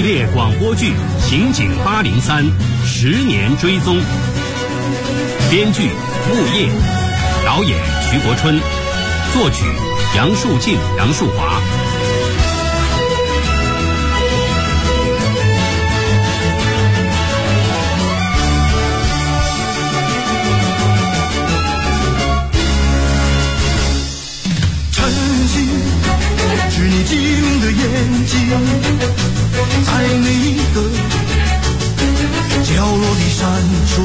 列广播剧《刑警803》10年追踪，编剧木叶，导演徐国春，作曲杨树静、杨树华。 是你晶莹的眼睛，在每一个角落里闪烁。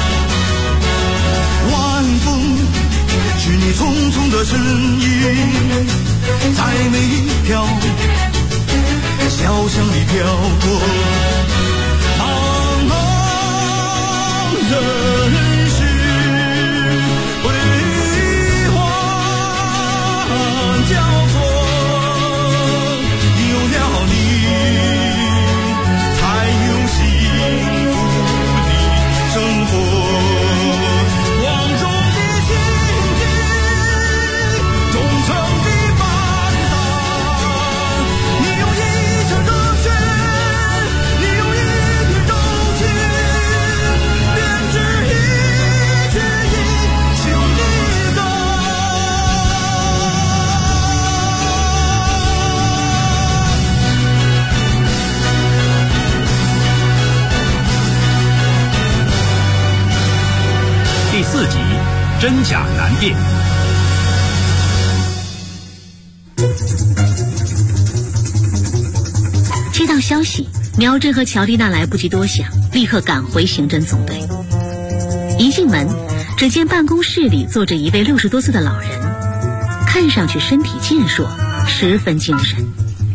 晚风是你匆匆的身影，在每一条小巷里飘过。茫茫人世辉煌交错。 第4集，真假难辨。 接到消息，苗真和乔丽娜来不及多想，立刻赶回刑侦总队。一进门，只见办公室里坐着一位60多岁的老人，看上去身体健硕，十分精神。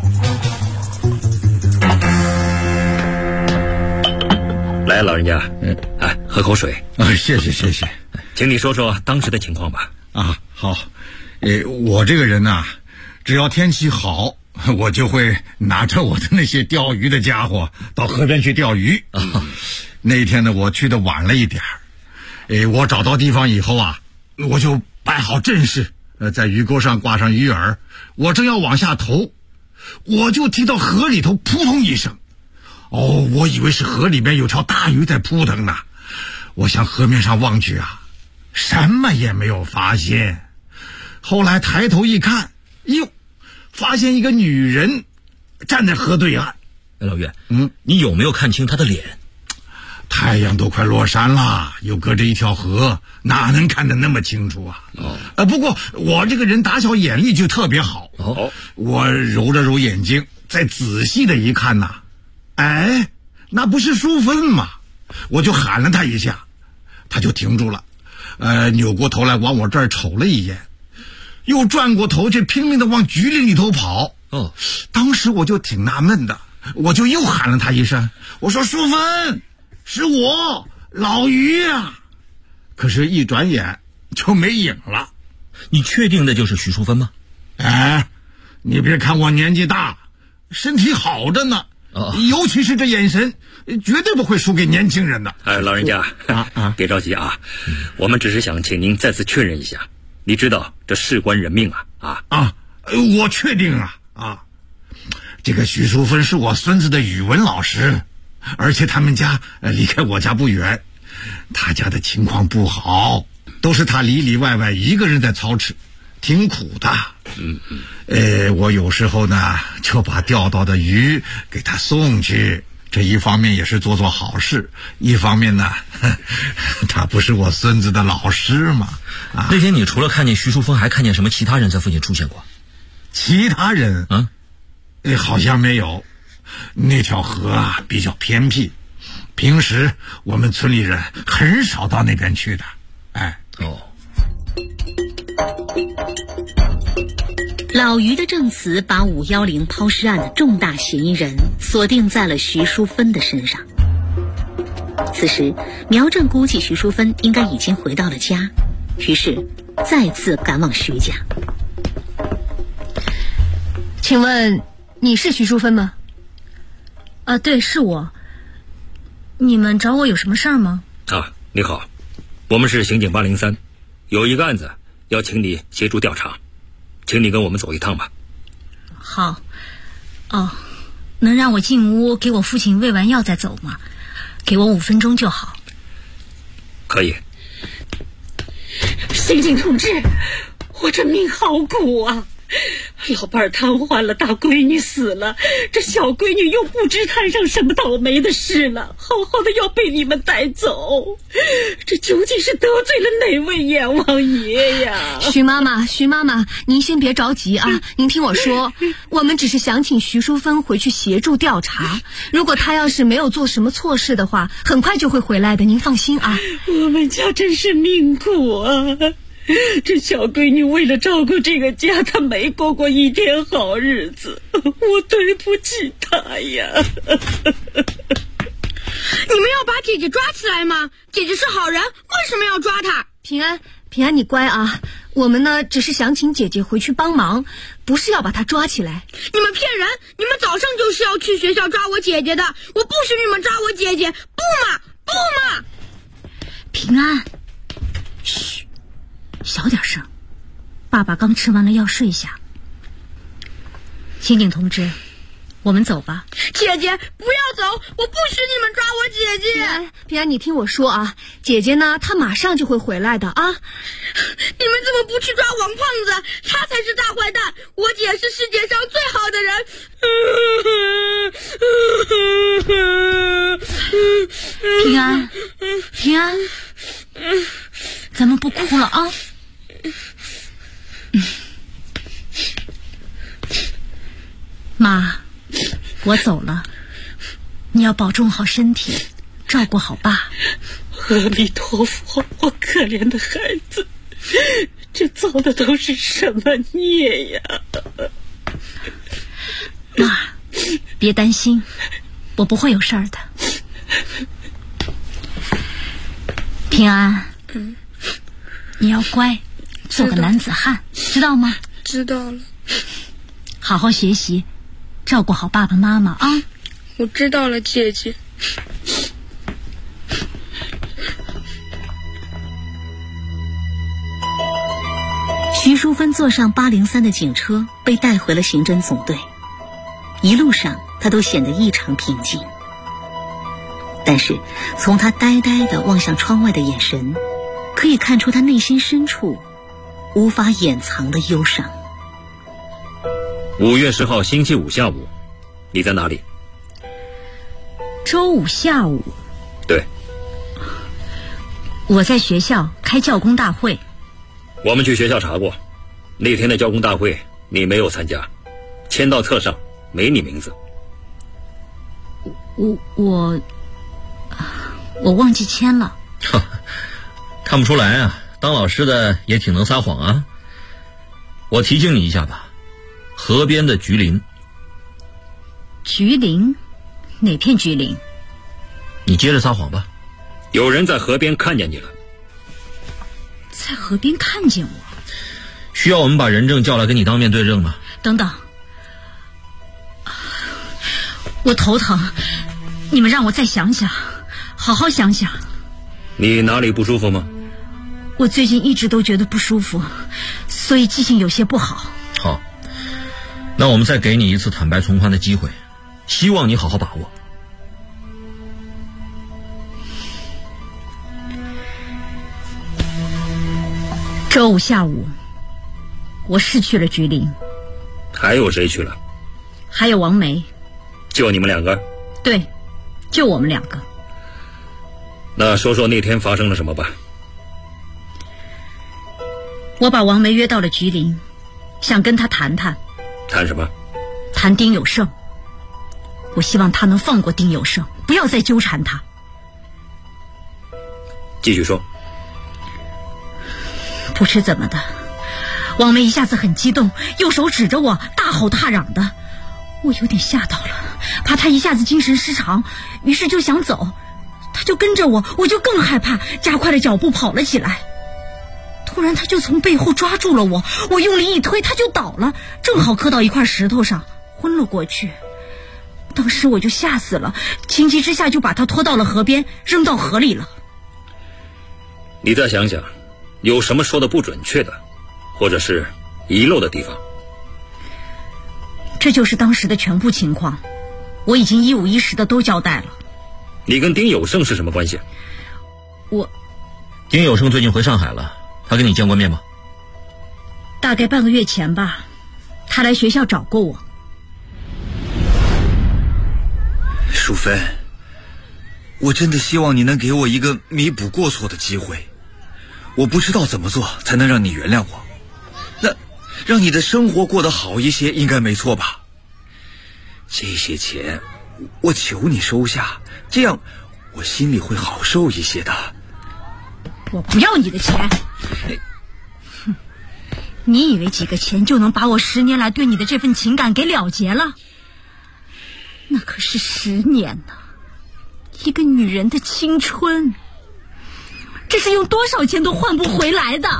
来，老人家，喝口水。 谢谢。 请你说说当时的情况吧。 好，我这个人呐，只要天气好，我就会拿着我的那些钓鱼的家伙到河边去钓鱼。那天呢，我去的晚了一点我找到地方以后啊，我就摆好阵势，在鱼钩上挂上鱼饵，我正要往下投，我就听到河里头扑通一声。我以为是河里面有条大鱼在扑腾呢。我向河面上望去啊，什么也没有发现。后来抬头一看，发现一个女人站在河对岸。 老岳，你有没有看清她的脸？ 太阳都快落山了，又隔着一条河，哪能看得那么清楚啊？不过我这个人打小眼力就特别好。我揉了揉眼睛，再仔细的一看呐，那不是淑芬吗？我就喊了他一下，他就停住了，扭过头来往我这儿瞅了一眼，又转过头去拼命的往橘林里头跑。当时我就挺纳闷的，我就又喊了他一声，我说淑芬，是我老于啊。可是一转眼就没影了。 你确定的就是徐淑芬吗？ 你别看我年纪大，身体好着呢，尤其是这眼神，绝对不会输给年轻人的。 老人家别着急啊，我们只是想请您再次确认一下，你知道这事关人命我确定这个徐淑芬是我孙子的语文老师，而且他们家离开我家不远，他家的情况不好，都是他里里外外一个人在操持，挺苦的。我有时候呢就把钓到的鱼给他送去，这一方面也是做好事，一方面呢他不是我孙子的老师嘛。 那天你除了看见徐淑芬，还看见什么其他人在附近出现过？ 其他人好像没有。那条河比较偏僻，平时我们村里人很少到那边去的。 老于的证词把510抛尸案的重大嫌疑人锁定在了徐淑芬的身上。此时苗正估计徐淑芬应该已经回到了家，于是再次赶往徐家。 请问你是徐淑芬吗？ 对，是我。你们找我有什么事儿吗？ 你好，我们是刑警803，有一个案子要请你协助调查，请你跟我们走一趟吧。 好。 能让我进屋给我父亲喂完药再走吗？给我5分钟就好。 可以。 刑警同志，我这命好苦啊！老伴儿瘫痪了，大闺女死了，这小闺女又不知摊上什么倒霉的事了，好好的要被你们带走，这究竟是得罪了哪位阎王爷呀？ 徐妈妈，您先别着急啊，您听我说，我们只是想请徐淑芬回去协助调查，如果她要是没有做什么错事的话，很快就会回来的，您放心啊。 我们家真是命苦啊！这小闺女为了照顾这个家，她没过过一天好日子，我对不起她呀。 你们要把姐姐抓起来吗？姐姐是好人，为什么要抓她？ 平安，你乖啊，我们呢只是想请姐姐回去帮忙，不是要把她抓起来。 你们骗人！你们早上就是要去学校抓我姐姐的，我不许你们抓我姐姐！不嘛！ 平安，嘘，小点声，爸爸刚吃完了药，睡下。刑警同志，我们走吧。 姐姐，不要走，我不许你们抓我姐姐。 平安，你听我说啊，姐姐呢，她马上就会回来的啊。 你们怎么不去抓王胖子？他才是大坏蛋，我姐是世界上最好的人。 平安，咱们不哭了啊。妈，我走了，你要保重好身体，照顾好爸。 阿弥陀佛，我可怜的孩子，这造的都是什么孽呀？ 妈，别担心，我不会有事儿的。平安，你要乖，做个男子汉，知道吗？ 知道了。 好好学习，照顾好爸爸妈妈啊！ 我知道了，姐姐。 徐淑芬坐上803的警车，被带回了刑侦总队。一路上，她都显得异常平静。但是，从她呆呆地望向窗外的眼神，可以看出她内心深处无法掩藏的忧伤。 5月10号星期五下午，你在哪里？ 周五下午。 对。 我在学校开教工大会。 我们去学校查过，那天的教工大会你没有参加，签到册上没你名字。 我忘记签了。 看不出来啊，当老师的也挺能撒谎啊。我提醒你一下吧，河边的橘林。 橘林？哪片橘林？ 你接着撒谎吧。 有人在河边看见你了。 在河边看见我？ 需要我们把人证叫来跟你当面对证吗？ 等等，我头疼，你们让我再想想，好好想想。 你哪里不舒服吗？ 我最近一直都觉得不舒服，所以记性有些不好。 好，那我们再给你一次坦白从宽的机会，希望你好好把握。 周五下午，我是去了橘林。 还有谁去了？ 还有王梅。 就你们2个？ 对，就我们2个。 那说说那天发生了什么吧。 我把王梅约到了橘林，想跟她谈谈。 谈什么？ 谈丁有胜。我希望他能放过丁有胜，不要再纠缠他。 继续说。 不知怎么的，王梅一下子很激动，右手指着我大吼大嚷的，我有点吓到了，怕他一下子精神失常，于是就想走，他就跟着我，我就更害怕，加快了脚步跑了起来。突然他就从背后抓住了我，我用力一推，他就倒了，正好磕到一块石头上，昏了过去。当时我就吓死了，情急之下就把他拖到了河边，扔到河里了。 你再想想，有什么说的不准确的，或者是遗漏的地方？ 这就是当时的全部情况。 我已经一五一十的都交代了。 你跟丁有胜是什么关系？ 丁有胜最近回上海了，他跟你见过面吗？ 大概半个月前吧，他来学校找过我。 淑芬，我真的希望你能给我一个弥补过错的机会。我不知道怎么做才能让你原谅我，那让你的生活过得好一些应该没错吧？这些钱我求你收下，这样我心里会好受一些的。 我不要你的钱。你以为几个钱就能把我10年来对你的这份情感给了结了？那可是10年呢，一个女人的青春，这是用多少钱都换不回来的。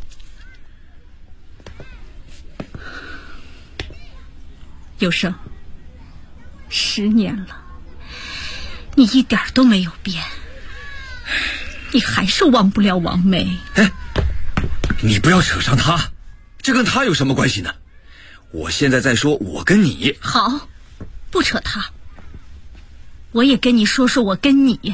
有胜，10年了，你一点都没有变，你还是忘不了王梅。 你不要扯上他，这跟他有什么关系呢？我现在在说我跟你。 好，不扯他，我也跟你说说我跟你。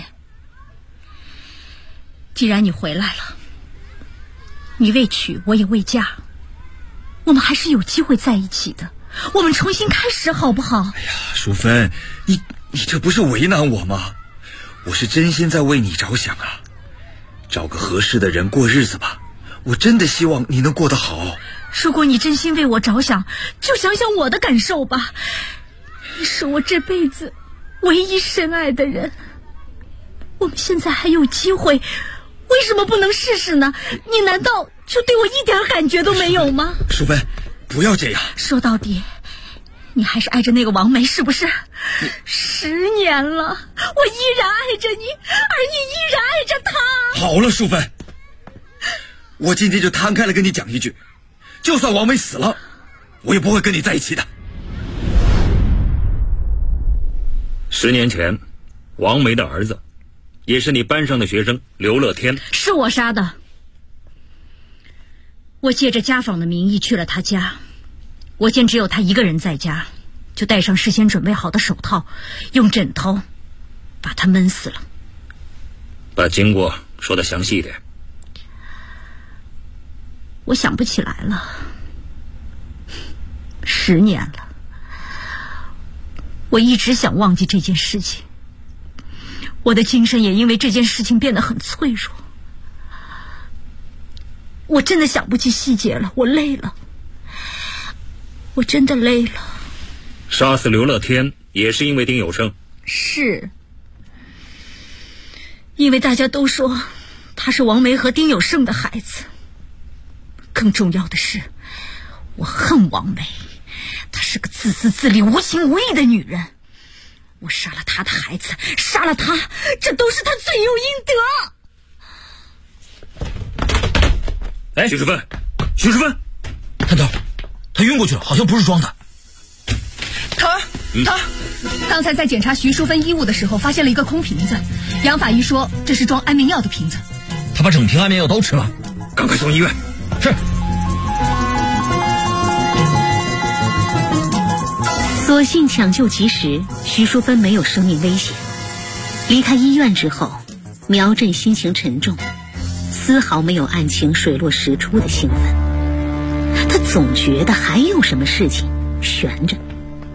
既然你回来了，你未娶我也未嫁，我们还是有机会在一起的，我们重新开始好不好？ 哎呀，淑芬，你这不是为难我吗？我是真心在为你着想啊，找个合适的人过日子吧，我真的希望你能过得好。 如果你真心为我着想，就想想我的感受吧。你是我这辈子唯一深爱的人，我们现在还有机会，为什么不能试试呢？你难道就对我一点感觉都没有吗？ 淑芬，不要这样。 说到底，你还是爱着那个王梅，是不是？10年了，我依然爱着你，而你依然爱着他。 好了，淑芬，我今天就摊开了跟你讲一句，就算王梅死了，我也不会跟你在一起的。 10年前，王梅的儿子，也是你班上的学生刘乐天， 是我杀的。我借着家访的名义去了他家，我见只有他一个人在家，就戴上事先准备好的手套，用枕头把他闷死了。 把经过说得详细一点。 我想不起来了，10年了，我一直想忘记这件事情，我的精神也因为这件事情变得很脆弱。我真的想不起细节了，我累了，我真的累了。 杀死刘乐天也是因为丁有胜？ 是，因为大家都说他是王梅和丁有胜的孩子。更重要的是，我恨王梅，她是个自私自利、无情无义的女人。我杀了她的孩子，杀了她，这都是她罪有应得。 哎，徐淑芬，徐淑芬， 探头，他晕过去了，好像不是装的。 头儿，刚才在检查徐淑芬衣物的时候，发现了一个空瓶子。杨法医说这是装安眠药的瓶子。 他把整瓶安眠药都吃了， 赶快送医院。 是。 所幸抢救及时，徐淑芬没有生命危险。离开医院之后，苗振心情沉重，丝毫没有案情水落石出的兴奋。他总觉得还有什么事情悬着。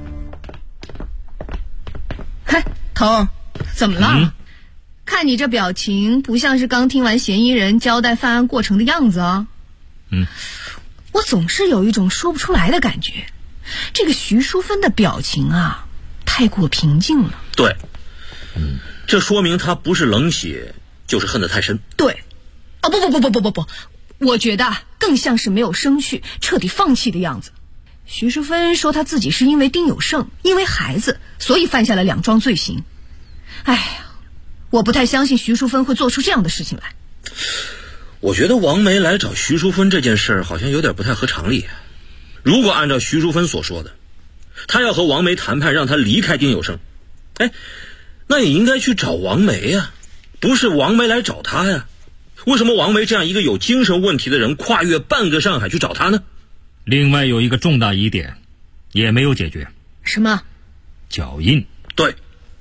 嘿，头儿，怎么了？看你这表情，不像是刚听完嫌疑人交代犯案过程的样子啊。我总是有一种说不出来的感觉。这个徐淑芬的表情啊，太过平静了。 对，这说明他不是冷血，就是恨得太深。 对，不，我觉得更像是没有生趣、彻底放弃的样子。徐淑芬说她自己是因为丁有胜，因为孩子，所以犯下了2桩罪行。哎呀，我不太相信徐淑芬会做出这样的事情来。 我觉得王梅来找徐淑芬这件事儿好像有点不太合常理。如果按照徐淑芬所说的，他要和王梅谈判，让他离开丁有胜，那也应该去找王梅呀，不是王梅来找他呀。为什么王梅这样一个有精神问题的人跨越半个上海去找他呢？ 另外有一个重大疑点也没有解决。 什么？ 脚印。 对，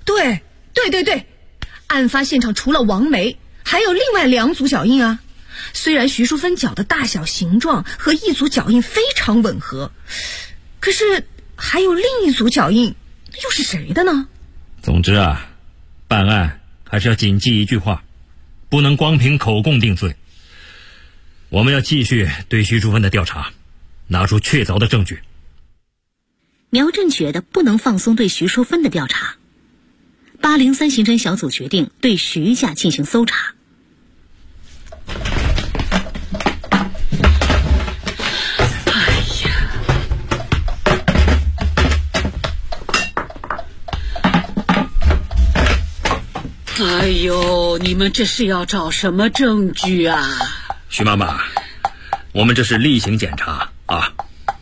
案发现场除了王梅，还有另外2组脚印啊。虽然徐淑芬脚的大小形状和一组脚印非常吻合，可是还有另一组脚印，又是谁的呢？ 总之啊，办案还是要谨记一句话，不能光凭口供定罪。我们要继续对徐淑芬的调查，拿出确凿的证据。 苗振觉得不能放松对徐淑芬的调查。803刑侦小组决定对徐家进行搜查。 哎呦，你们这是要找什么证据啊？ 徐妈妈，我们这是例行检查啊。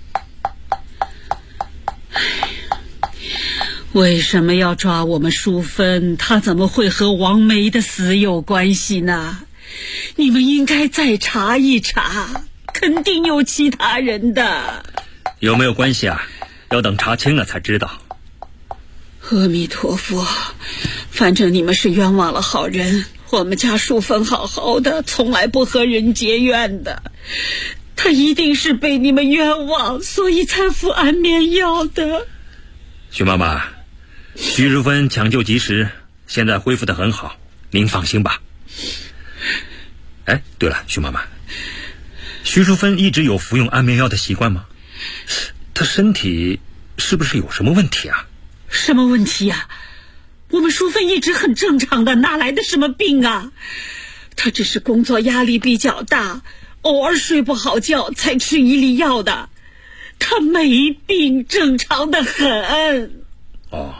为什么要抓我们淑芬？她怎么会和王梅的死有关系呢？你们应该再查一查，肯定有其他人的。 有没有关系啊？要等查清了才知道。 阿弥陀佛，反正你们是冤枉了好人。我们家淑芬好好的，从来不和人结怨的，她一定是被你们冤枉，所以才服安眠药的。 徐妈妈，徐淑芬抢救及时，现在恢复得很好，您放心吧。哎，对了，徐妈妈，徐淑芬一直有服用安眠药的习惯吗？她身体是不是有什么问题啊？ 什么问题啊？我们淑芬一直很正常的，哪来的什么病啊？她只是工作压力比较大，偶尔睡不好觉才吃1粒药的，她没病，正常的很。 哦，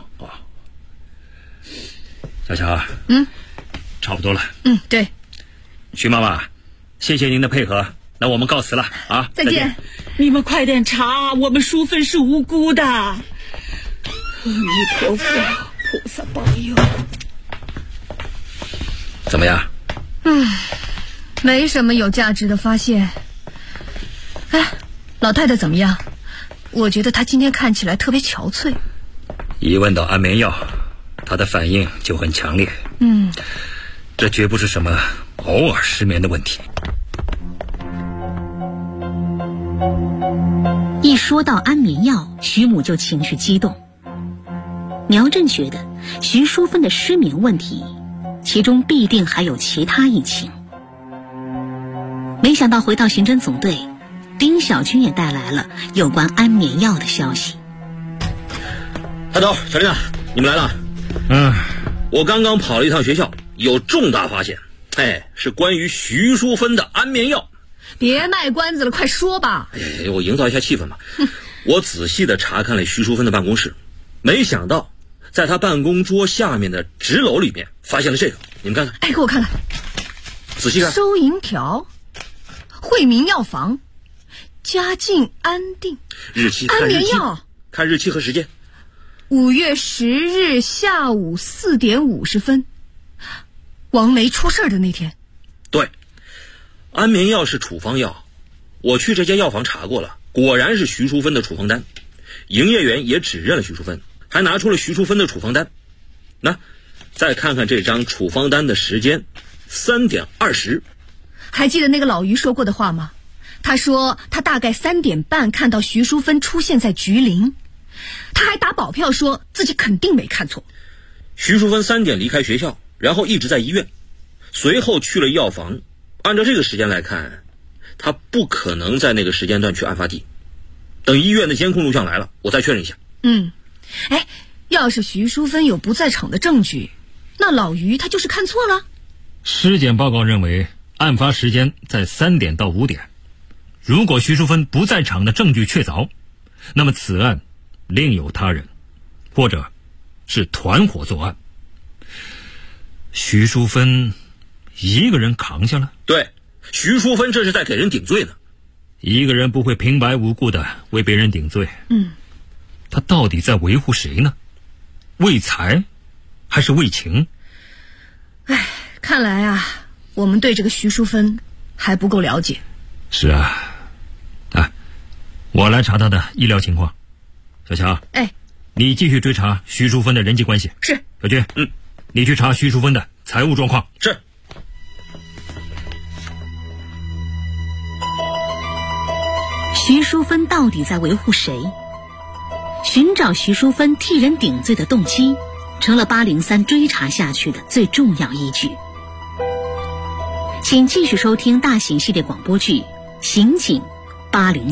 小乔，差不多了。 对。 徐妈妈，谢谢您的配合，那我们告辞了啊！ 再见。 你们快点查，我们淑芬是无辜的。阿弥陀佛，菩萨保佑。 怎么样？ 没什么有价值的发现。哎，老太太怎么样？我觉得她今天看起来特别憔悴。 一问到安眠药，她的反应就很强烈。这绝不是什么偶尔失眠的问题。 一说到安眠药，徐母就情绪激动。苗振觉得徐淑芬的失眠问题，其中必定还有其他隐情。没想到回到刑侦总队，丁小军也带来了有关安眠药的消息。 探头、小林啊，你们来了。我刚刚跑了一趟学校，有重大发现。是关于徐淑芬的安眠药。 别卖关子了，快说吧。 我营造一下气氛嘛。我仔细地查看了徐淑芬的办公室，没想到在她办公桌下面的纸篓里面发现了这个，你们看看。 给我看看。 仔细看。 收银条，惠民药房，家境安定， 日期， 安眠药， 看日期和时间。 5月10日下午4点50分，王梅出事的那天。 对，安眠药是处方药，我去这家药房查过了，果然是徐淑芬的处方单，营业员也指认了徐淑芬，还拿出了徐淑芬的处方单。那再看看这张处方单的时间，3点20。 还记得那个老于说过的话吗？他说他大概3点半看到徐淑芬出现在菊林，他还打保票说自己肯定没看错。 徐淑芬3点离开学校，然后一直在医院，随后去了药房。按照这个时间来看，他不可能在那个时间段去案发地。等医院的监控录像来了，我再确认一下。 要是徐淑芬有不在场的证据，那老于他就是看错了。 尸检报告认为案发时间在3点到5点。如果徐淑芬不在场的证据确凿，那么此案另有他人，或者是团伙作案。徐淑芬一个人扛下了？ 对，徐淑芬这是在给人顶罪呢。 一个人不会平白无故的为别人顶罪。他到底在维护谁呢？为财还是为情？ 看来啊，我们对这个徐淑芬还不够了解。 是啊，我来查他的医疗情况。小乔， 你继续追查徐淑芬的人际关系。 是。 小军，你去查徐淑芬的财务状况。 是。 徐淑芬到底在维护谁？寻找徐淑芬替人顶罪的动机，成了803追查下去的最重要依据。请继续收听大型系列广播剧《刑警803》。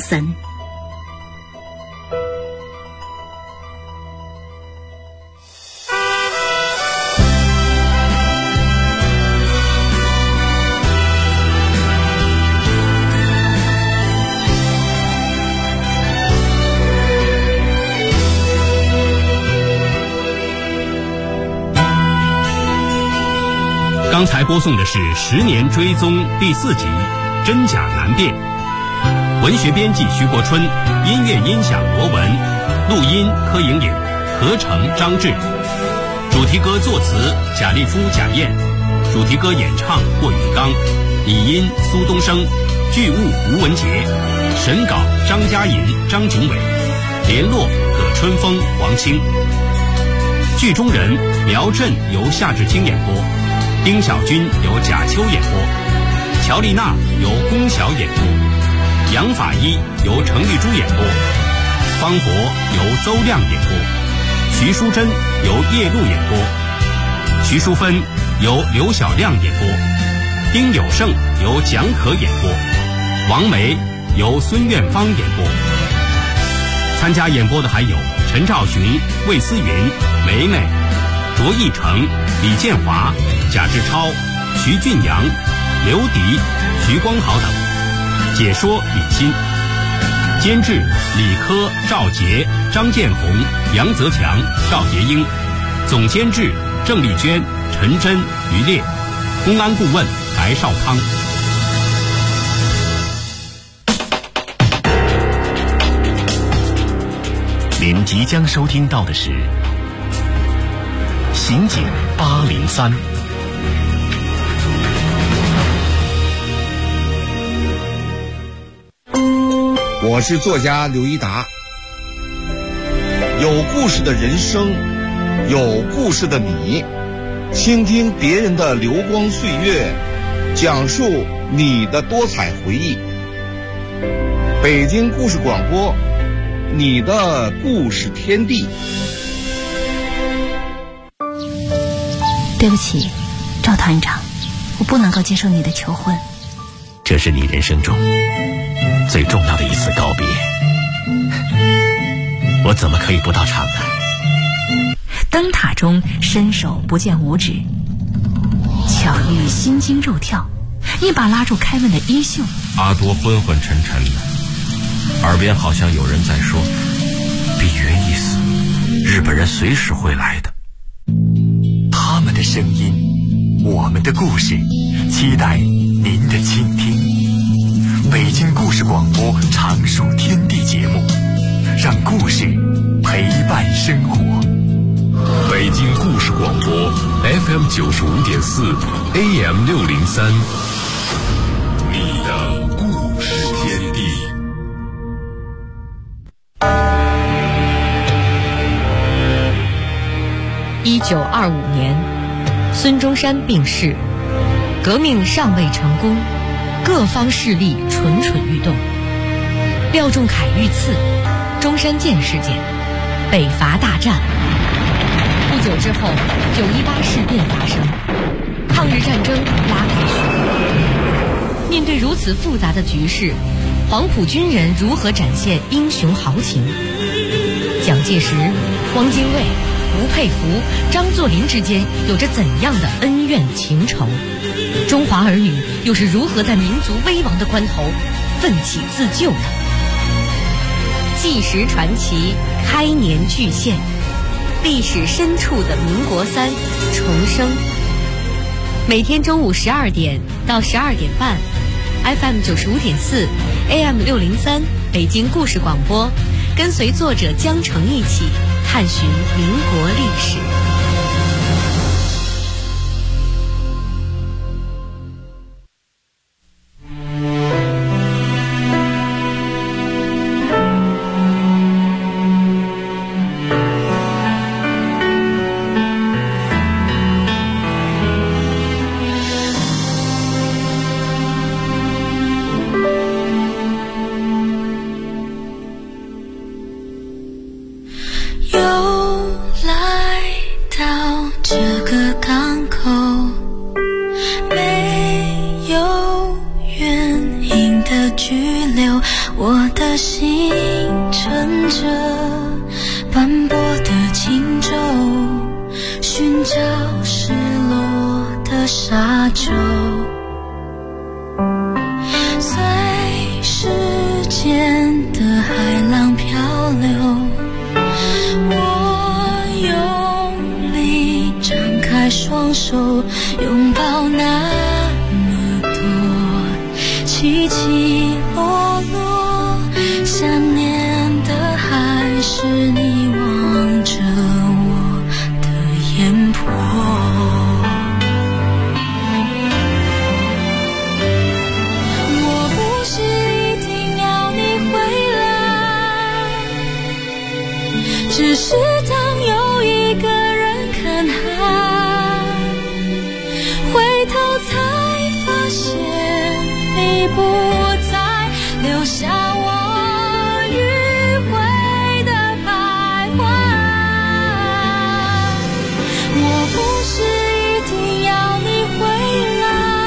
刚才播送的是《10年追踪》第4集《真假难辨》，文学编辑徐国春，音乐音响罗文，录音柯莹莹，合成张志，主题歌作词贾立夫、贾燕，主题歌演唱霍永刚，拟音苏东升，剧务吴文杰，审稿张嘉银、张景伟，联络葛春风、王清。剧中人苗振由夏志清演播，丁小军由贾秋演播，乔丽娜由龚晓演播，杨法医由程玉珠演播，方博由邹亮演播，徐淑珍由叶璐演播，徐淑芬由刘小亮演播，丁有胜由蒋可演播，王梅由孙苑芳演播。参加演播的还有陈兆雄、魏思云、梅梅、卓义成、李建华、贾志超、徐俊阳、刘迪、徐光豪等。解说李欣，监制李科、赵杰、张建红、杨泽强、赵杰英，总监制郑丽娟、陈真、于烈，公安顾问白少康。 您即将收听到的是《刑警803》。 我是作家刘一达。有故事的人生，有故事的你，倾听别人的流光岁月，讲述你的多彩回忆。北京故事广播，你的故事天地。 对不起，赵团长，我不能够接受你的求婚。 这是你人生中最重要的一次告别，我怎么可以不到场呢？ 灯塔中伸手不见五指，巧遇心惊肉跳，一把拉住凯文的衣袖。 阿多昏昏沉沉的，耳边好像有人在说：“比云一死，日本人随时会来的。” 他们的声音，我们的故事，期待您的倾听。北京故事广播常数天地节目，让故事陪伴生活。 北京故事广播 FM 95.4 AM 603，你的故事天地。 1925年，孙中山病逝，革命尚未成功，各方势力蠢蠢欲动。廖仲恺遇刺，中山舰事件，北伐大战。不久之后，918事变发生，抗日战争拉开序幕。面对如此复杂的局势，黄埔军人如何展现英雄豪情？蒋介石、汪精卫、吴佩孚、张作霖之间有着怎样的恩怨情仇？中华儿女又是如何在民族危亡的关头奋起自救呢？纪实传奇开年巨献，历史深处的民国3重生。每天中午12点到12点半 FM 95.4 AM 603北京故事广播，跟随作者江澄一起探寻民国历史。 沙洲，随时间的海浪漂流，我用力张开双手，拥抱那么多起起落落，想念的还是你望着我的眼波。我不是一定要你回来，只是当有一个人看海，回头才发现你不再留下我迂回的徘徊。我不是一定要你回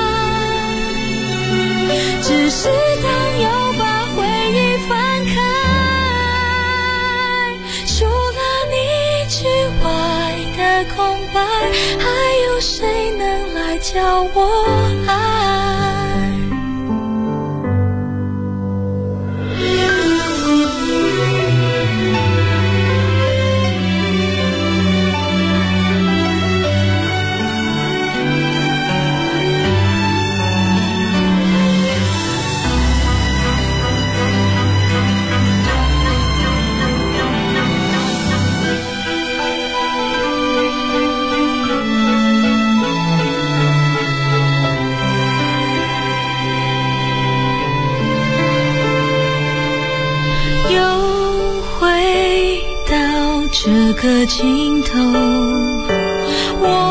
来，只是当又把回忆翻开，除了你之外的空白，还有谁能来教我爱？这个尽头，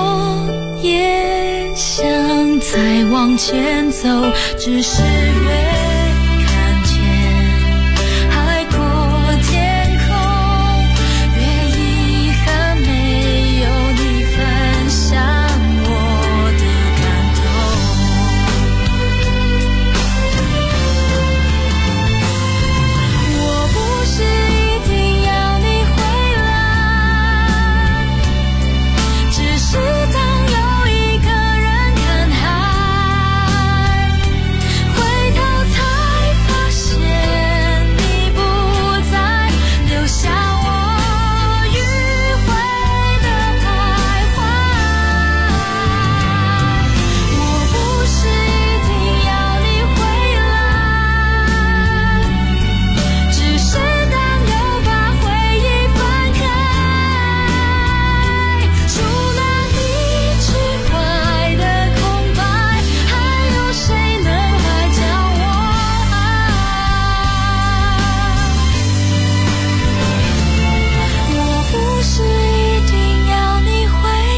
我也想再往前走，只是越